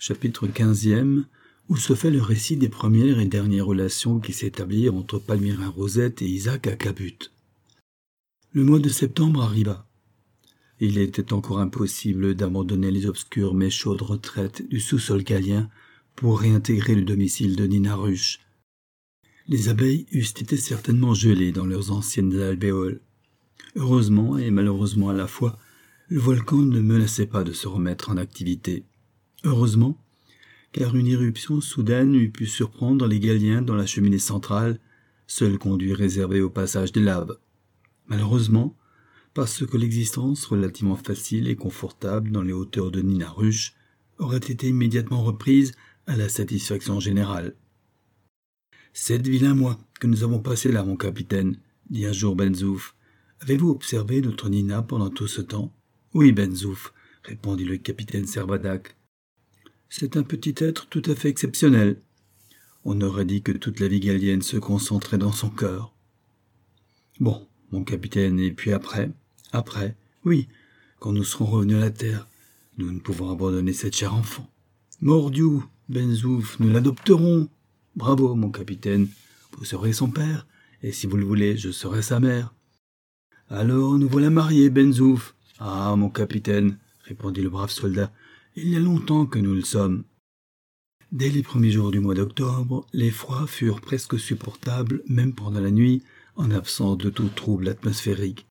chapitre 15e, où se fait le récit des premières et dernières relations qui s'établirent entre Palmyrin Rosette et Isaac Acabut. Le mois de septembre arriva. Il était encore impossible d'abandonner les obscures mais chaudes retraites du sous-sol gallien pour réintégrer le domicile de Nina Ruche. Les abeilles eussent été certainement gelées dans leurs anciennes alvéoles. Heureusement et malheureusement à la fois, le volcan ne menaçait pas de se remettre en activité. Heureusement, car une éruption soudaine eût pu surprendre les Galliens dans la cheminée centrale, seul conduit réservé au passage des laves. Malheureusement, parce que l'existence relativement facile et confortable dans les hauteurs de Nina Ruche aurait été immédiatement reprise à la satisfaction générale. « 7 vilains mois que nous avons passés là, mon capitaine, » dit un jour Ben Zouf. « Avez-vous observé notre Nina pendant tout ce temps ?»« Oui, Ben Zouf, » répondit le capitaine Servadac. « C'est un petit être tout à fait exceptionnel. On aurait dit que toute la vie gallienne se concentrait dans son cœur. »« Bon, mon capitaine, et puis après, oui, quand nous serons revenus à la terre, nous ne pouvons abandonner cette chère enfant. »« Mordiou, Ben Zouf, nous l'adopterons. »« Bravo, mon capitaine, vous serez son père, et si vous le voulez, je serai sa mère. »« Alors, nous voilà mariés, Ben Zouf. »« Ah, mon capitaine, répondit le brave soldat, il y a longtemps que nous le sommes. » Dès les premiers jours du mois d'octobre, les froids furent presque supportables, même pendant la nuit, en absence de tout trouble atmosphérique.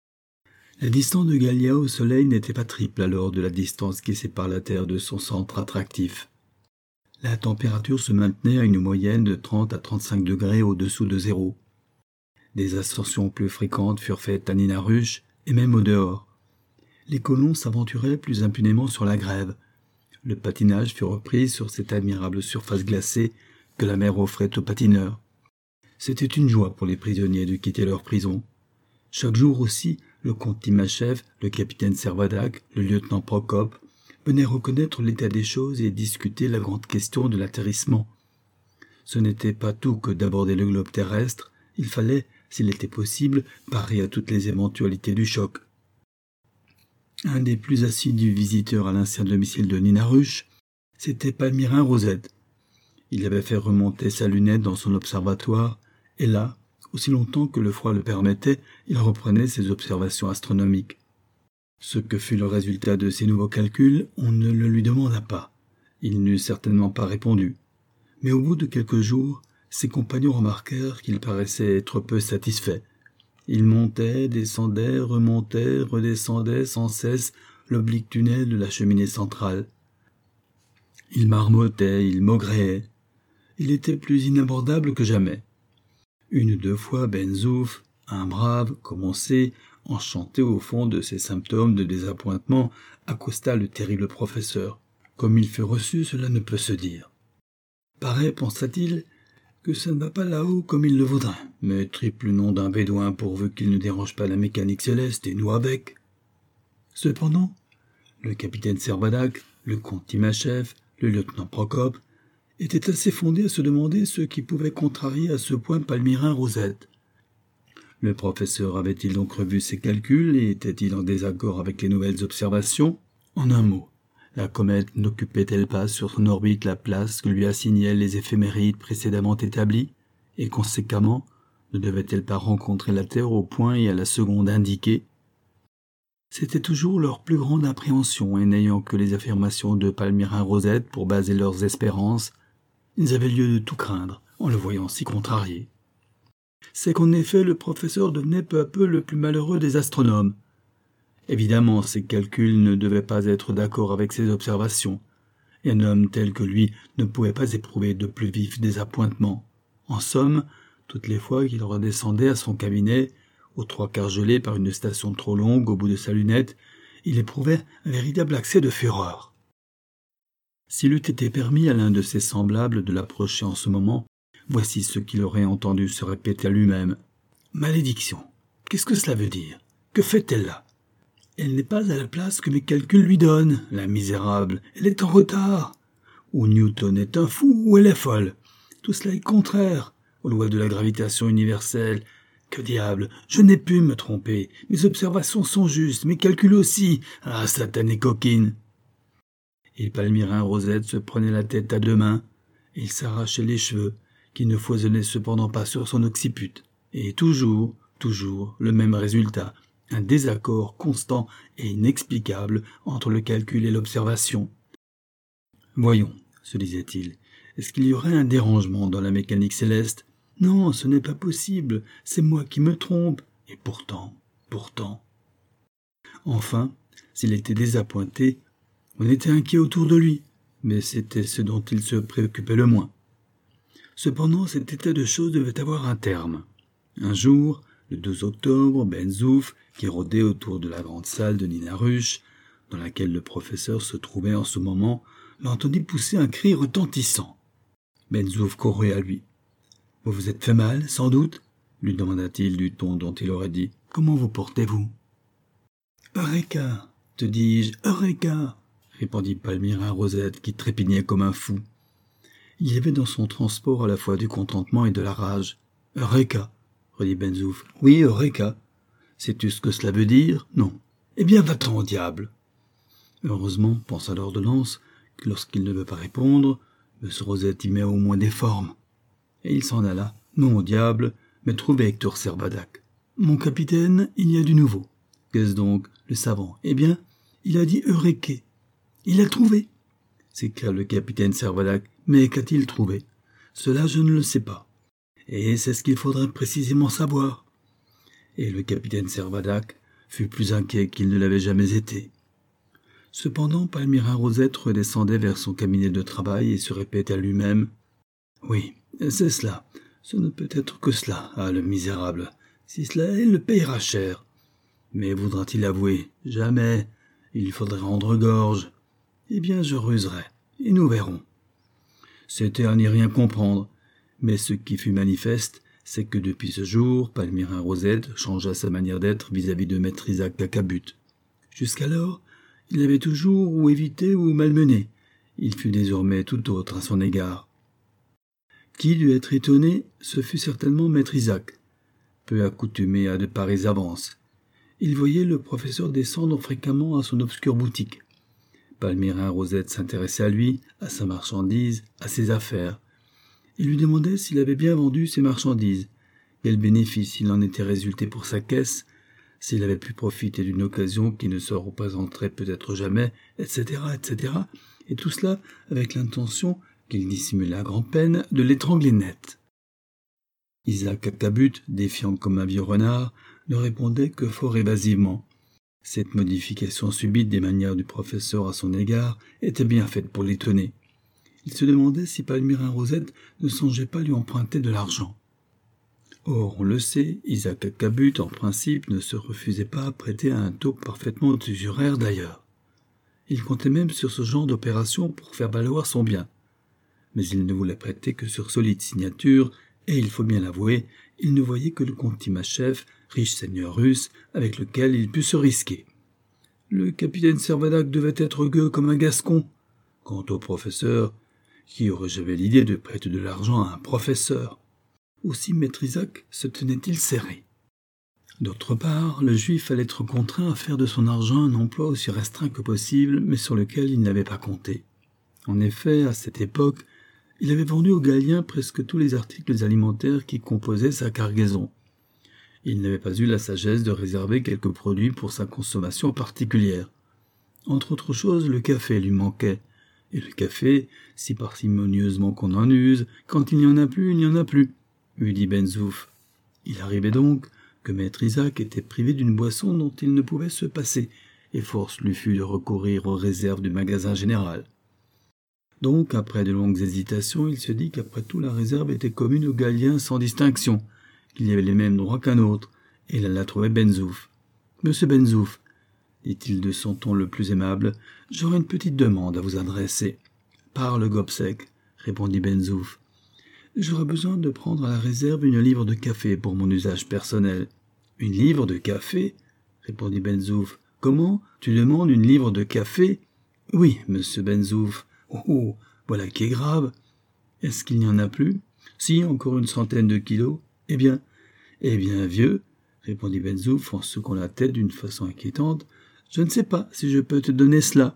La distance de Gallia au soleil n'était pas triple alors de la distance qui sépare la Terre de son centre attractif. La température se maintenait à une moyenne de 30 à 35 degrés au-dessous de zéro. Des ascensions plus fréquentes furent faites à Nina Ruche et même au dehors. Les colons s'aventuraient plus impunément sur la grève. Le patinage fut repris sur cette admirable surface glacée que la mer offrait aux patineurs. C'était une joie pour les prisonniers de quitter leur prison. Chaque jour aussi, le comte Timachev, le capitaine Servadac, le lieutenant Procope venaient reconnaître l'état des choses et discuter la grande question de l'atterrissement. Ce n'était pas tout que d'aborder le globe terrestre, il fallait, s'il était possible, parer à toutes les éventualités du choc. Un des plus assidus visiteurs à l'ancien domicile de Nina Ruche, c'était Palmyrin Rosette. Il avait fait remonter sa lunette dans son observatoire, et là, aussi longtemps que le froid le permettait, il reprenait ses observations astronomiques. Ce que fut le résultat de ces nouveaux calculs, on ne le lui demanda pas. Il n'eût certainement pas répondu. Mais au bout de quelques jours, ses compagnons remarquèrent qu'il paraissait être peu satisfait. Il montait, descendait, remontait, redescendait sans cesse l'oblique tunnel de la cheminée centrale. Il marmottait, il maugréait. Il était plus inabordable que jamais. Une ou deux fois, Ben Zouf, un brave, comme on sait, enchanté au fond de ses symptômes de désappointement, accosta le terrible professeur. Comme il fut reçu, cela ne peut se dire. Paraît, pensa-t-il, que ça ne va pas là-haut comme il le voudrait, mais triple nom d'un bédouin pourvu qu'il ne dérange pas la mécanique céleste et nous avec. Cependant, le capitaine Servadac, le comte Timachev, le lieutenant Procope étaient assez fondés à se demander ce qui pouvait contrarier à ce point Palmyrin Rosette. Le professeur avait-il donc revu ses calculs et était-il en désaccord avec les nouvelles observations? En un mot, la comète n'occupait-elle pas sur son orbite la place que lui assignaient les éphémérides précédemment établis, et conséquemment, ne devait-elle pas rencontrer la Terre au point et à la seconde indiquée? C'était toujours leur plus grande appréhension, et n'ayant que les affirmations de Palmyrin Rosette pour baser leurs espérances, ils avaient lieu de tout craindre en le voyant si contrarié. C'est qu'en effet le professeur devenait peu à peu le plus malheureux des astronomes. Évidemment, ses calculs ne devaient pas être d'accord avec ses observations, et un homme tel que lui ne pouvait pas éprouver de plus vifs désappointements. En somme, toutes les fois qu'il redescendait à son cabinet, aux trois quarts gelé par une station trop longue au bout de sa lunette, il éprouvait un véritable accès de fureur. S'il eût été permis à l'un de ses semblables de l'approcher en ce moment, voici ce qu'il aurait entendu se répéter à lui-même. « Malédiction! Qu'est-ce que cela veut dire? Que fait-elle là? Elle n'est pas à la place que mes calculs lui donnent, la misérable. Elle est en retard. Ou Newton est un fou, ou elle est folle. Tout cela est contraire aux lois de la gravitation universelle. Que diable, je n'ai pu me tromper. Mes observations sont justes, mes calculs aussi. Ah, satanée coquine !» Et Palmyrin Rosette se prenait la tête à deux mains, et il s'arrachait les cheveux, qui ne foisonnaient cependant pas sur son occiput. Et toujours, le même résultat, un désaccord constant et inexplicable entre le calcul et l'observation. « Voyons, se disait-il, est-ce qu'il y aurait un dérangement dans la mécanique céleste ? Non, ce n'est pas possible, c'est moi qui me trompe. Et pourtant. Enfin, s'il était désappointé, on était inquiet autour de lui, mais c'était ce dont il se préoccupait le moins. Cependant, cet état de choses devait avoir un terme. Un jour, le 2 octobre, Ben Zouf, qui rôdait autour de la grande salle de Nina Ruche, dans laquelle le professeur se trouvait en ce moment, l'entendit pousser un cri retentissant. Ben Zouf courut à lui. « Vous vous êtes fait mal, sans doute ?» lui demanda-t-il du ton dont il aurait dit. « Comment vous portez-vous ?»« Eureka, te dis-je, Eureka !» répondit Palmyrin Rosette, qui trépignait comme un fou. Il y avait dans son transport à la fois du contentement et de la rage. « Eureka !» redit Ben Zouf. « Oui, Eureka. Sais-tu ce que cela veut dire ? Non. Eh bien, va-t'en au diable !» Heureusement, pensa l'ordonnance, que lorsqu'il ne veut pas répondre, M. Rosette y met au moins des formes. Et il s'en alla, non au diable, mais trouver Hector Servadac. « Mon capitaine, il y a du nouveau. »« Qu'est-ce donc ? Le savant. Eh bien, il a dit Eureka. Il a trouvé. » s'écria le capitaine Servadac. « Mais qu'a-t-il trouvé ? Cela, je ne le sais pas. Et c'est ce qu'il faudrait précisément savoir. » Et le capitaine Servadac fut plus inquiet qu'il ne l'avait jamais été. Cependant, Palmyrin Rosette redescendait vers son cabinet de travail et se répétait à lui-même. « Oui, c'est cela. Ce ne peut être que cela. Ah, le misérable. Si cela est, il le payera cher. Mais voudra-t-il avouer ? Jamais. Il faudrait rendre gorge. Eh bien, je ruserai. Et nous verrons. » C'était à n'y rien comprendre. Mais ce qui fut manifeste, c'est que depuis ce jour, Palmyrin Rosette changea sa manière d'être vis-à-vis de maître Isaac Kakabut. Jusqu'alors, il avait toujours ou évité ou malmené. Il fut désormais tout autre à son égard. Qui dut être étonné, ce fut certainement maître Isaac, peu accoutumé à de pareilles avances. Il voyait le professeur descendre fréquemment à son obscure boutique. Palmyrin Rosette s'intéressait à lui, à sa marchandise, à ses affaires. Il lui demandait s'il avait bien vendu ses marchandises, quel bénéfice il en était résulté pour sa caisse, s'il avait pu profiter d'une occasion qui ne se représenterait peut-être jamais, etc., et tout cela avec l'intention, qu'il dissimulait à grand-peine, de l'étrangler net. Isaac Kakabut, défiant comme un vieux renard, ne répondait que fort évasivement. Cette modification subite des manières du professeur à son égard était bien faite pour l'étonner. Il se demandait si Palmyrin Rosette ne songeait pas lui emprunter de l'argent. Or, on le sait, Isaac Kakabut, en principe, ne se refusait pas à prêter à un taux parfaitement usuraire d'ailleurs. Il comptait même sur ce genre d'opération pour faire valoir son bien. Mais il ne voulait prêter que sur solide signature, et il faut bien l'avouer, il ne voyait que le comte Timachev, riche seigneur russe, avec lequel il put se risquer. Le capitaine Servadac devait être gueux comme un gascon. Quant au professeur, qui aurait jamais l'idée de prêter de l'argent à un professeur ? Aussi maître Isaac se tenait-il serré. D'autre part, le juif allait être contraint à faire de son argent un emploi aussi restreint que possible, mais sur lequel il n'avait pas compté. En effet, à cette époque, il avait vendu aux Galiens presque tous les articles alimentaires qui composaient sa cargaison. Il n'avait pas eu la sagesse de réserver quelques produits pour sa consommation particulière. Entre autres choses, le café lui manquait. Et le café, si parcimonieusement qu'on en use, quand il n'y en a plus, il n'y en a plus, lui dit Ben Zouf. Il arrivait donc que maître Isaac était privé d'une boisson dont il ne pouvait se passer, et force lui fut de recourir aux réserves du magasin général. Donc, après de longues hésitations, il se dit qu'après tout la réserve était commune aux Galiens sans distinction, qu'il y avait les mêmes droits qu'un autre, et il alla trouver Ben Zouf. « Monsieur Ben Zouf, dit-il de son ton le plus aimable, « j'aurais une petite demande à vous adresser. »« Parle, Gobseck, » répondit Ben Zouf. « J'aurais besoin de prendre à la réserve une livre de café pour mon usage personnel. »« Une livre de café ?» répondit Ben Zouf. « Comment ? Tu demandes une livre de café ?»« Oui, monsieur Ben Zouf. »« Oh, voilà qui est grave. Est-ce qu'il n'y en a plus ? » ?»« Si, encore une centaine de kilos. »« Eh bien, vieux, » répondit Ben Zouf en secouant la tête d'une façon inquiétante, « je ne sais pas si je peux te donner cela. »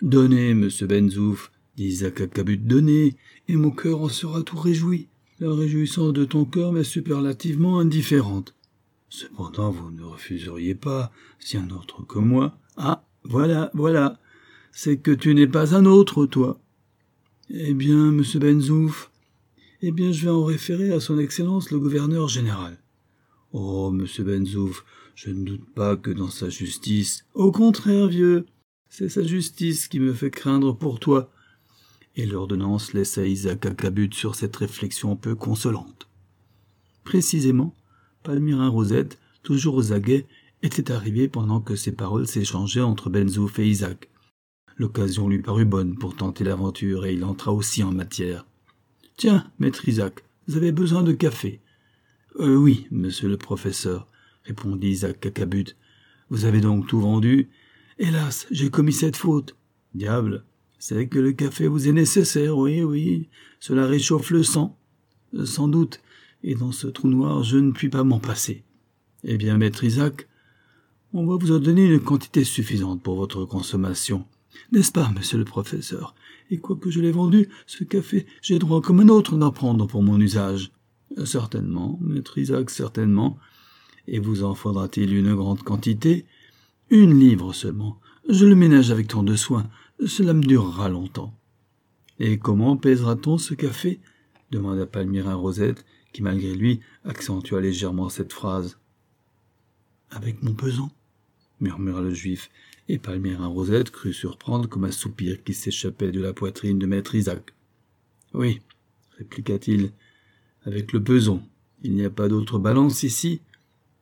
Donnez, monsieur Benzouf, dit Isaac à Cabut, donnez, et mon cœur en sera tout réjoui. La réjouissance de ton cœur m'est superlativement indifférente. Cependant, vous ne refuseriez pas, si un autre que moi. Ah, voilà, c'est que tu n'es pas un autre, toi. Eh bien, monsieur Benzouf, je vais en référer à son Excellence le gouverneur général. Oh, monsieur Benzouf, je ne doute pas que dans sa justice... Au contraire, vieux, c'est sa justice qui me fait craindre pour toi. Et l'ordonnance laissa Isaac à Cabut sur cette réflexion peu consolante. Précisément, Palmyrin Rosette, toujours aux aguets, était arrivé pendant que ces paroles s'échangeaient entre Benzouf et Isaac. L'occasion lui parut bonne pour tenter l'aventure et il entra aussi en matière. « Tiens, maître Isaac, vous avez besoin de café ?»« Oui, monsieur le professeur, » répondit Isaac à Cabut. « Vous avez donc tout vendu ?»« Hélas, j'ai commis cette faute. »« Diable, c'est que le café vous est nécessaire, oui, cela réchauffe le sang. »« Sans doute, et dans ce trou noir, je ne puis pas m'en passer. »« Eh bien, maître Isaac, on va vous en donner une quantité suffisante pour votre consommation. » N'est-ce pas, monsieur le professeur? Et quoique je l'ai vendu, ce café, j'ai droit comme un autre d'en prendre pour mon usage. Certainement, maître Isaac, certainement. Et vous en faudra-t-il une grande quantité? 1 livre seulement. Je le ménage avec tant de soin. Cela me durera longtemps. Et comment pèsera-t-on ce café? Demanda Palmyrin Rosette, qui malgré lui accentua légèrement cette phrase. Avec mon pesant, murmura le juif, et Palmyrin Rosette crut surprendre comme un soupir qui s'échappait de la poitrine de maître Isaac. « Oui, répliqua-t-il, avec le peson. Il n'y a pas d'autre balance ici ?»« Non, »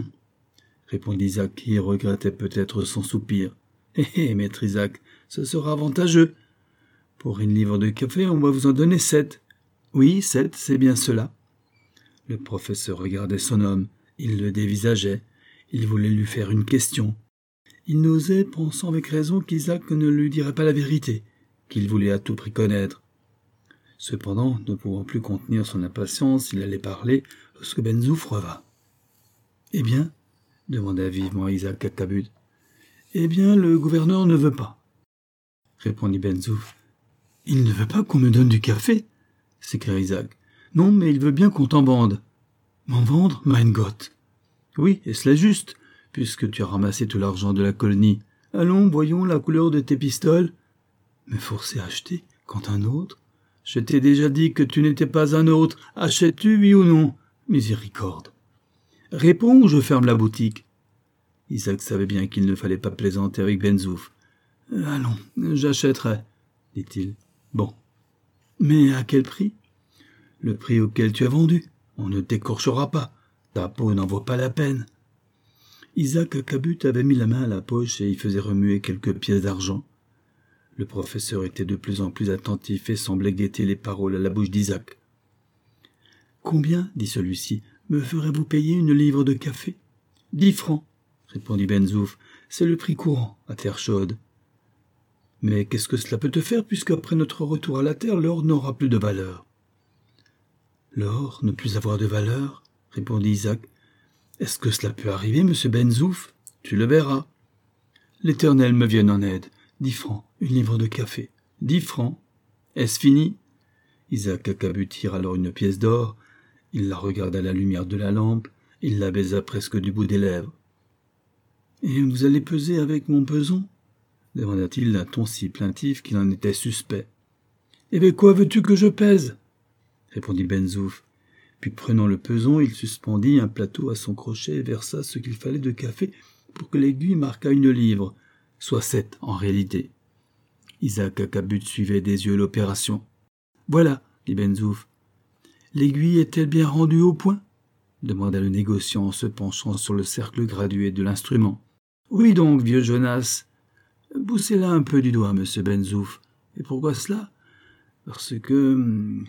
répondit Isaac, qui regrettait peut-être son soupir. « Maître Isaac, ce sera avantageux. Pour 1 livre de café, on va vous en donner 7. Oui, 7, c'est bien cela. » Le professeur regardait son homme, il le dévisageait, il voulait lui faire une question. Il n'osait, pensant avec raison qu'Isaac ne lui dirait pas la vérité, qu'il voulait à tout prix connaître. Cependant, ne pouvant plus contenir son impatience, il allait parler lorsque Benzouf revint. « Eh bien ?» demanda vivement Isaac à Cabut. « Eh bien, le gouverneur ne veut pas. » répondit Benzouf. « Il ne veut pas qu'on me donne du café ?» s'écria Isaac. « Non, mais il veut bien qu'on t'en vende. »« M'en vendre, mein Gott !»« Oui, et cela est juste, puisque tu as ramassé tout l'argent de la colonie. Allons, voyons la couleur de tes pistoles. »« Me forcer à acheter, quand un autre ? Je t'ai déjà dit que tu n'étais pas un autre. Achètes-tu, oui ou non ? Miséricorde. Réponds ou je ferme la boutique. » Isaac savait bien qu'il ne fallait pas plaisanter avec Benzouf. « Allons, j'achèterai, » dit-il. « Bon. Mais à quel prix ? » ?»« Le prix auquel tu as vendu. On ne t'écorchera pas. Ta peau n'en vaut pas la peine. » Isaac à Cabut avait mis la main à la poche et y faisait remuer quelques pièces d'argent. Le professeur était de plus en plus attentif et semblait guetter les paroles à la bouche d'Isaac. « Combien, dit celui-ci, me ferez-vous payer 1 livre de café ? » 10 francs, répondit Benzouf. C'est le prix courant, à terre chaude. Mais qu'est-ce que cela peut te faire, puisqu'après notre retour à la terre, l'or n'aura plus de valeur? L'or ne plus avoir de valeur, répondit Isaac. Est-ce que cela peut arriver, monsieur Benzouf? Tu le verras. L'Éternel me vienne en aide. 10 francs, 1 livre de café. 10 francs. Est-ce fini? Isaac à Cabut tira alors une pièce d'or. Il la regarda à la lumière de la lampe. Il la baisa presque du bout des lèvres. « Et vous allez peser avec mon peson ?» demanda-t-il d'un ton si plaintif qu'il en était suspect. « Eh bien, quoi veux-tu que je pèse ?» répondit Benzouf. Puis, prenant le peson, il suspendit un plateau à son crochet et versa ce qu'il fallait de café pour que l'aiguille marquât 1 livre, soit 7 en réalité. Isaac à Cabut suivait des yeux l'opération. « Voilà, » dit Benzouf. « L'aiguille est-elle bien rendue au point ?» demanda le négociant en se penchant sur le cercle gradué de l'instrument. « Oui donc, vieux Jonas. Poussez-la un peu du doigt, monsieur Benzouf. Et pourquoi cela ? Parce que...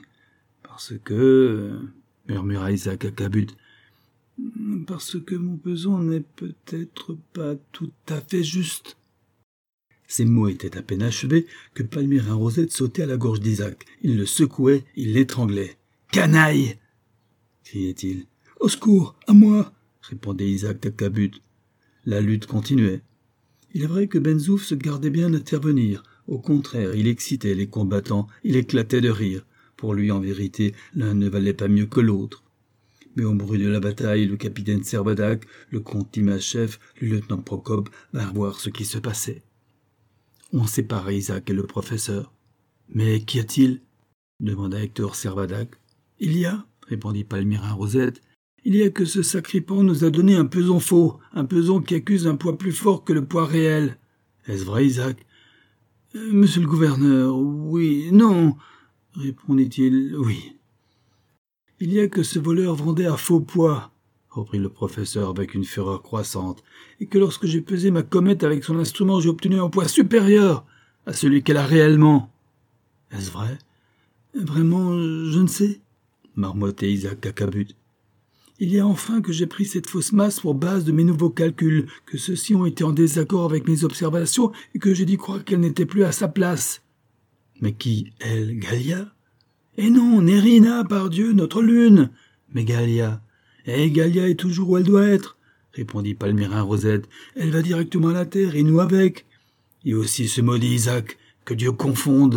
murmura Isaac à Cabut. Parce que mon peson n'est peut-être pas tout à fait juste. » Ces mots étaient à peine achevés que Palmyrin Rosette sautait à la gorge d'Isaac. Il le secouait, il l'étranglait. « Canaille !» criait-il. « Au secours, à moi !» répondait Isaac à Cabut. La lutte continuait. Il est vrai que Benzouf se gardait bien d'intervenir, Au contraire, il excitait les combattants, il éclatait de rire. Pour lui, en vérité, l'un ne valait pas mieux que l'autre. Mais au bruit de la bataille, le capitaine Servadac, le comte Timascheff, le lieutenant Procope vinrent voir ce qui se passait. On sépara Isaac et le professeur. « Mais qu'y a-t-il » demanda Hector Servadac. « Il y a, » répondit Palmyrin Rosette, « il y a que ce sacripant nous a donné un peson faux, un peson qui accuse un poids plus fort que le poids réel. » « Est-ce vrai, Isaac ?»« Monsieur le gouverneur, oui, non, » répondit-il, « oui. »« Il y a que ce voleur vendait à faux poids, » reprit le professeur avec une fureur croissante, « et que lorsque j'ai pesé ma comète avec son instrument, j'ai obtenu un poids supérieur à celui qu'elle a réellement. »« Est-ce vrai ? Vraiment, je ne sais, » marmottait Isaac Acabut. « Il y a enfin que j'ai pris cette fausse masse pour base de mes nouveaux calculs, que ceux-ci ont été en désaccord avec mes observations et que j'ai dû croire qu'elle n'était plus à sa place. »« Mais qui, elle, Gallia ?»« Eh non, Nérina, pardieu, notre lune. Mais Gallia. Gallia est toujours où elle doit être, » répondit Palmyrin Rosette. « Elle va directement à la terre, et nous avec. Et aussi ce maudit Isaac, que Dieu confonde. »